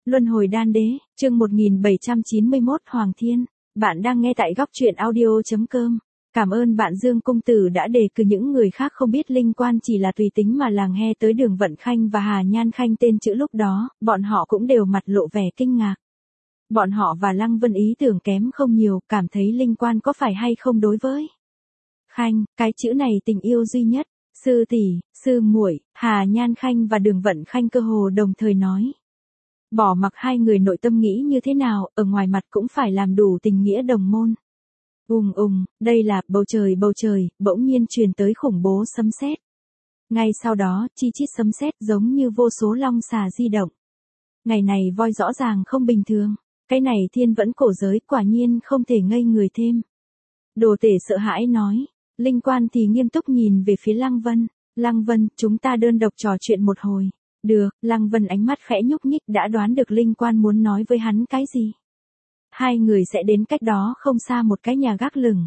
Luân hồi đan đế, chương 1791 Hoàng Thiên. Bạn đang nghe tại góc truyện audio.com. Cảm ơn bạn Dương Công Tử đã đề cử những người khác không biết Linh Quan chỉ là tùy tính mà làng nghe tới Đường Vận Khanh và Hà Nhan Khanh tên chữ lúc đó, bọn họ cũng đều mặt lộ vẻ kinh ngạc. Bọn họ và Lăng Vân ý tưởng kém không nhiều, cảm thấy Linh Quan có phải hay không đối với Khanh, cái chữ này tình yêu duy nhất. Sư tỷ, sư muội, Hà Nhan Khanh và Đường Vận Khanh cơ hồ đồng thời nói. Bỏ mặc hai người nội tâm nghĩ như thế nào, ở ngoài mặt cũng phải làm đủ tình nghĩa đồng môn. Đây là bầu trời, bỗng nhiên truyền tới khủng bố sấm sét. Ngay sau đó, chi chít sấm sét giống như vô số long xà di động. Ngày này voi rõ ràng không bình thường, cái này thiên vẫn cổ giới quả nhiên không thể ngây người thêm. Đồ tể sợ hãi nói, Linh Quan thì nghiêm túc nhìn về phía Lăng Vân. Lăng Vân, chúng ta đơn độc trò chuyện một hồi. Được, Lăng Vân ánh mắt khẽ nhúc nhích đã đoán được Linh Quan muốn nói với hắn cái gì. Hai người sẽ đến cách đó không xa một cái nhà gác lửng.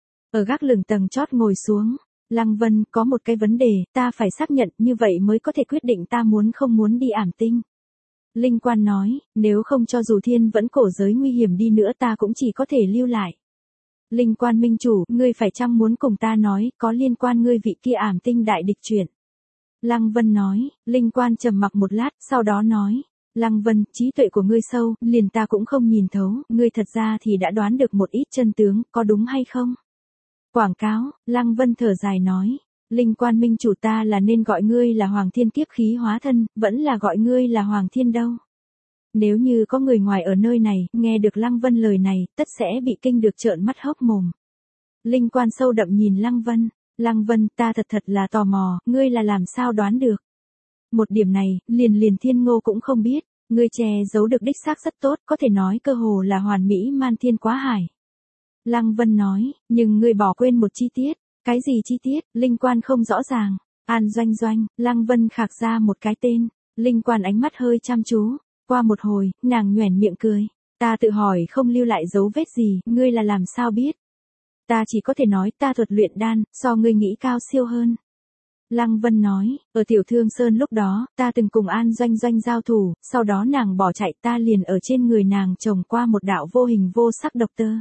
Ở gác lửng tầng chót ngồi xuống. Lăng Vân, có một cái vấn đề, ta phải xác nhận như vậy mới có thể quyết định ta muốn không muốn đi Ảm Tinh. Linh Quan nói, nếu không cho dù thiên vẫn cổ giới nguy hiểm đi nữa ta cũng chỉ có thể lưu lại. Linh Quan minh chủ, ngươi phải chăng muốn cùng ta nói, có liên quan ngươi vị kia Ảm Tinh đại địch chuyện. Lăng Vân nói, Linh Quan trầm mặc một lát, sau đó nói, Lăng Vân, trí tuệ của ngươi sâu, liền ta cũng không nhìn thấu, ngươi thật ra thì đã đoán được một ít chân tướng, có đúng hay không? Quảng cáo, Lăng Vân thở dài nói, Linh Quan minh chủ ta là nên gọi ngươi là Hoàng Thiên kiếp khí hóa thân, vẫn là gọi ngươi là Hoàng Thiên đâu. Nếu như có người ngoài ở nơi này, nghe được Lăng Vân lời này, tất sẽ bị kinh được trợn mắt hốc mồm. Linh Quan sâu đậm nhìn Lăng Vân. Lăng Vân, ta thật là tò mò, ngươi là làm sao đoán được. Một điểm này, liền Thiên Ngô cũng không biết, ngươi che giấu được đích xác rất tốt, có thể nói cơ hồ là hoàn mỹ man thiên quá hải. Lăng Vân nói, nhưng ngươi bỏ quên một chi tiết, cái gì chi tiết, Linh Quan không rõ ràng. An Doanh Doanh, Lăng Vân khạc ra một cái tên, Linh Quan ánh mắt hơi chăm chú, qua một hồi, nàng nhoẻn miệng cười, ta tự hỏi không lưu lại dấu vết gì, ngươi là làm sao biết. Ta chỉ có thể nói ta thuật luyện đan, so ngươi nghĩ cao siêu hơn. Lăng Vân nói, ở Tiểu Thương Sơn lúc đó, ta từng cùng An Doanh Doanh giao thủ, sau đó nàng bỏ chạy ta liền ở trên người nàng trồng qua một đạo vô hình vô sắc độc tơ.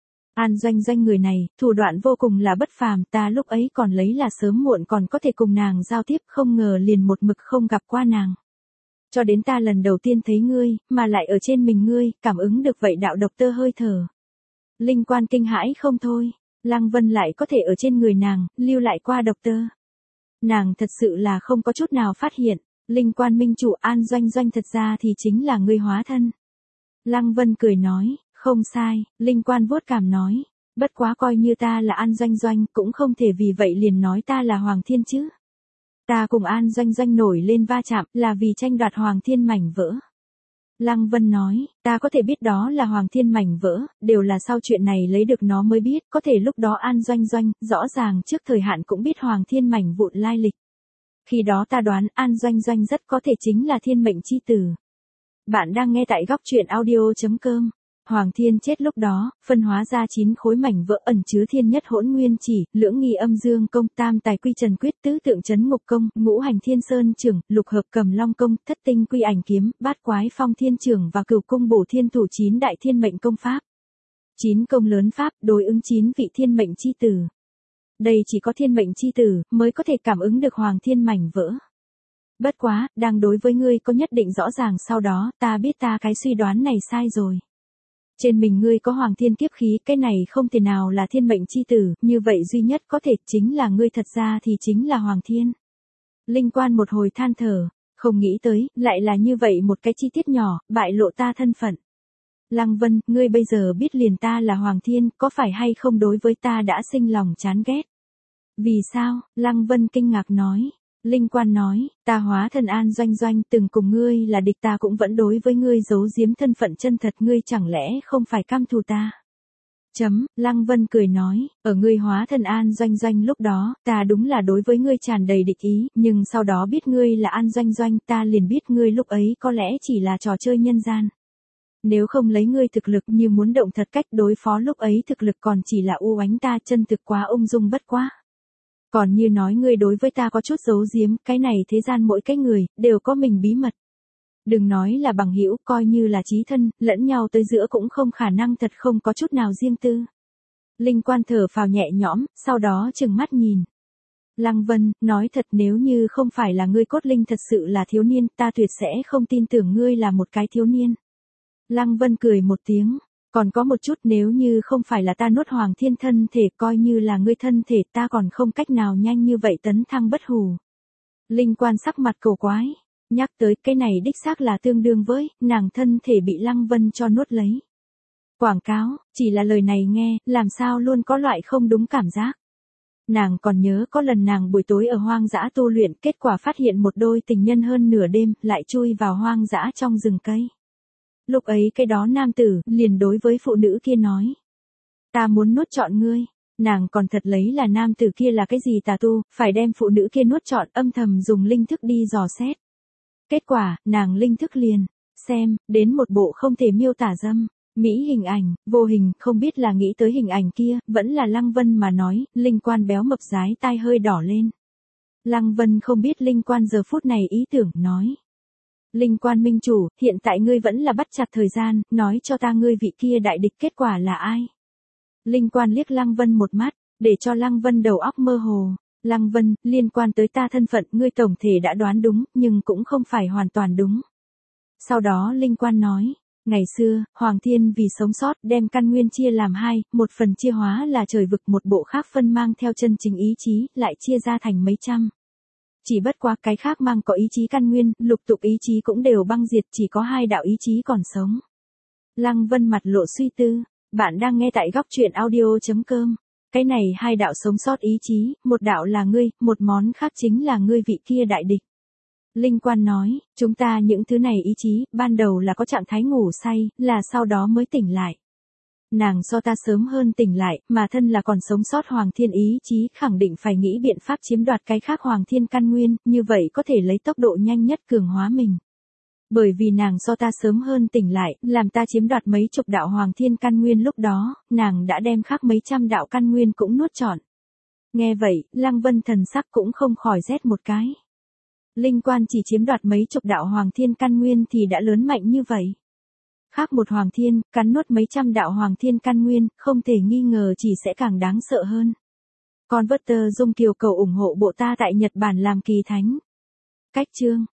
An Doanh Doanh người này, thủ đoạn vô cùng là bất phàm, ta lúc ấy còn lấy là sớm muộn còn có thể cùng nàng giao tiếp, không ngờ liền một mực không gặp qua nàng. Cho đến ta lần đầu tiên thấy ngươi, mà lại ở trên mình ngươi, cảm ứng được vậy đạo độc tơ hơi thở. Linh Quan kinh hãi không thôi. Lăng Vân lại có thể ở trên người nàng, lưu lại qua độc tơ. Nàng thật sự là không có chút nào phát hiện, Linh Quan minh chủ An Doanh Doanh thật ra thì chính là ngươi hóa thân. Lăng Vân cười nói, không sai, Linh Quan vuốt cảm nói, bất quá coi như ta là An Doanh Doanh, cũng không thể vì vậy liền nói ta là Hoàng Thiên chứ. Ta cùng An Doanh Doanh nổi lên va chạm, là vì tranh đoạt Hoàng Thiên mảnh vỡ. Lăng Vân nói, ta có thể biết đó là Hoàng Thiên mảnh vỡ, đều là sau chuyện này lấy được nó mới biết, có thể lúc đó An Doanh Doanh, rõ ràng trước thời hạn cũng biết Hoàng Thiên mảnh vụn lai lịch. Khi đó ta đoán An Doanh Doanh rất có thể chính là thiên mệnh chi tử. Bạn đang nghe tại góc truyện audio.com. Hoàng Thiên chết lúc đó, phân hóa ra 9 khối mảnh vỡ ẩn chứa thiên nhất hỗn nguyên chỉ, lưỡng nghi âm dương công, tam tài quy trần quyết, tứ tượng chấn ngục công, ngũ hành thiên sơn trưởng, lục hợp cầm long công, thất tinh quy ảnh kiếm, bát quái phong thiên trưởng và cửu cung bổ thiên thủ 9 đại thiên mệnh công pháp. 9 công lớn pháp đối ứng 9 vị thiên mệnh chi tử. Đây chỉ có thiên mệnh chi tử mới có thể cảm ứng được Hoàng Thiên mảnh vỡ. Bất quá, đang đối với ngươi có nhất định rõ ràng sau đó, ta biết ta cái suy đoán này sai rồi. Trên mình ngươi có Hoàng Thiên kiếp khí, cái này không thể nào là thiên mệnh chi tử, như vậy duy nhất có thể chính là ngươi thật ra thì chính là Hoàng Thiên. Linh Quan một hồi than thở, không nghĩ tới, lại là như vậy một cái chi tiết nhỏ, bại lộ ta thân phận. Lăng Vân, ngươi bây giờ biết liền ta là Hoàng Thiên, có phải hay không đối với ta đã sinh lòng chán ghét? Vì sao? Lăng Vân kinh ngạc nói. Linh Quan nói, ta hóa thân An Doanh Doanh từng cùng ngươi là địch ta cũng vẫn đối với ngươi giấu giếm thân phận chân thật ngươi chẳng lẽ không phải căm thù ta. Lăng Vân cười nói, ở ngươi hóa thân An Doanh Doanh lúc đó, ta đúng là đối với ngươi tràn đầy địch ý, nhưng sau đó biết ngươi là An Doanh Doanh ta liền biết ngươi lúc ấy có lẽ chỉ là trò chơi nhân gian. Nếu không lấy ngươi thực lực như muốn động thật cách đối phó lúc ấy thực lực còn chỉ là u oánh ta chân thực quá ung dung bất quá. Còn như nói ngươi đối với ta có chút giấu giếm, cái này thế gian mỗi cái người, đều có mình bí mật. Đừng nói là bằng hữu, coi như là chí thân, lẫn nhau tới giữa cũng không khả năng thật không có chút nào riêng tư. Linh Quan thở phào nhẹ nhõm, sau đó trừng mắt nhìn. Lăng Vân, nói thật nếu như không phải là ngươi cốt linh thật sự là thiếu niên, ta tuyệt sẽ không tin tưởng ngươi là một cái thiếu niên. Lăng Vân cười một tiếng, còn có một chút nếu như không phải là ta nuốt Hoàng Thiên thân thể coi như là ngươi thân thể ta còn không cách nào nhanh như vậy tấn thăng bất hủ. Linh Quan sắc mặt cổ quái, nhắc tới cái này đích xác là tương đương với, nàng thân thể bị Lăng Vân cho nuốt lấy. Quảng cáo, chỉ là lời này nghe, làm sao luôn có loại không đúng cảm giác. Nàng còn nhớ có lần nàng buổi tối ở hoang dã tu luyện, kết quả phát hiện một đôi tình nhân hơn nửa đêm, lại chui vào hoang dã trong rừng cây. Lúc ấy cái đó nam tử, liền đối với phụ nữ kia nói. Ta muốn nuốt trọn ngươi, nàng còn thật lấy là nam tử kia là cái gì tà tu, phải đem phụ nữ kia nuốt trọn âm thầm dùng linh thức đi dò xét. Kết quả, nàng linh thức liền, xem, đến một bộ không thể miêu tả dâm. Mỹ hình ảnh, vô hình, không biết là nghĩ tới hình ảnh kia, vẫn là Lăng Vân mà nói, Linh Quan béo mập dái tai hơi đỏ lên. Lăng Vân không biết Linh Quan giờ phút này ý tưởng, nói. Linh Quan minh chủ, hiện tại ngươi vẫn là bắt chặt thời gian, nói cho ta ngươi vị kia đại địch kết quả là ai. Linh Quan liếc Lăng Vân một mắt, để cho Lăng Vân đầu óc mơ hồ. Lăng Vân, liên quan tới ta thân phận, ngươi tổng thể đã đoán đúng, nhưng cũng không phải hoàn toàn đúng. Sau đó Linh Quan nói. Ngày xưa, Hoàng Thiên vì sống sót đem căn nguyên chia làm hai, một phần chia hóa là trời vực, một bộ khác phân mang theo chân chính ý chí, lại chia ra thành mấy trăm. Chỉ bất quá cái khác mang có ý chí căn nguyên, lục tục ý chí cũng đều băng diệt, chỉ có hai đạo ý chí còn sống. Lăng Vân mặt lộ suy tư, bạn đang nghe tại góc truyện audio.com. Cái này hai đạo sống sót ý chí, một đạo là ngươi, một món khác chính là ngươi vị kia đại địch. Linh Quan nói, chúng ta những thứ này ý chí, ban đầu là có trạng thái ngủ say, là sau đó mới tỉnh lại. Nàng so ta sớm hơn tỉnh lại, mà thân là còn sống sót Hoàng Thiên ý chí khẳng định phải nghĩ biện pháp chiếm đoạt cái khác Hoàng Thiên căn nguyên, như vậy có thể lấy tốc độ nhanh nhất cường hóa mình. Bởi vì nàng so ta sớm hơn tỉnh lại, làm ta chiếm đoạt mấy chục đạo Hoàng Thiên căn nguyên lúc đó, nàng đã đem khác mấy trăm đạo căn nguyên cũng nuốt trọn. Nghe vậy, Lăng Vân thần sắc cũng không khỏi rét một cái. Linh Quan chỉ chiếm đoạt mấy chục đạo Hoàng Thiên căn nguyên thì đã lớn mạnh như vậy. Khác một Hoàng Thiên, cắn nuốt mấy trăm đạo Hoàng Thiên căn nguyên, không thể nghi ngờ chỉ sẽ càng đáng sợ hơn. Converter Dung Kiều cầu ủng hộ bộ ta tại Nhật Bản làm kỳ thánh. Cách chương